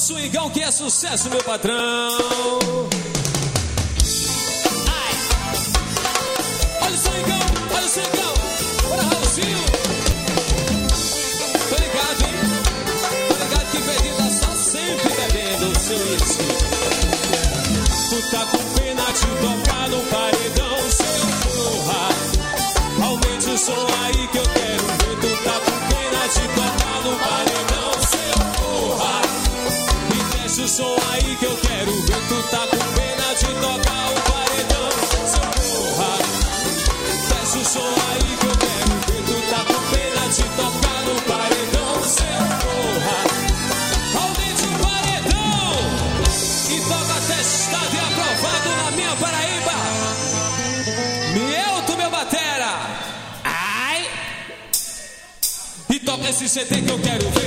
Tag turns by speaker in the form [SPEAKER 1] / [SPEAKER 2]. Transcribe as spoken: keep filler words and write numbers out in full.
[SPEAKER 1] swingão que é sucesso, meu patrão. Ai. Olha o swingão, olha o swingão. Bora, Raulzinho. Tô ligado, hein? Tô ligado que Pedrinho tá só sempre bebendo o seu isso. Tu tá com pena de tocar no paredão, seu porra. Aumente o som aí que eu quero ver. Tu tá com pena de tocar no paredão, seu porra. E desce o som aí que eu quero ver. Tu tá com pena de tocar o paredão, seu porra. Desce o som aí que eu quero ver. Tu tá com pena de tocar no paredão, seu porra. Aumente o paredão e toca testado e aprovado na minha Paraíba. Mielto, meu batera. Ai. E toca esse C D que eu quero ver.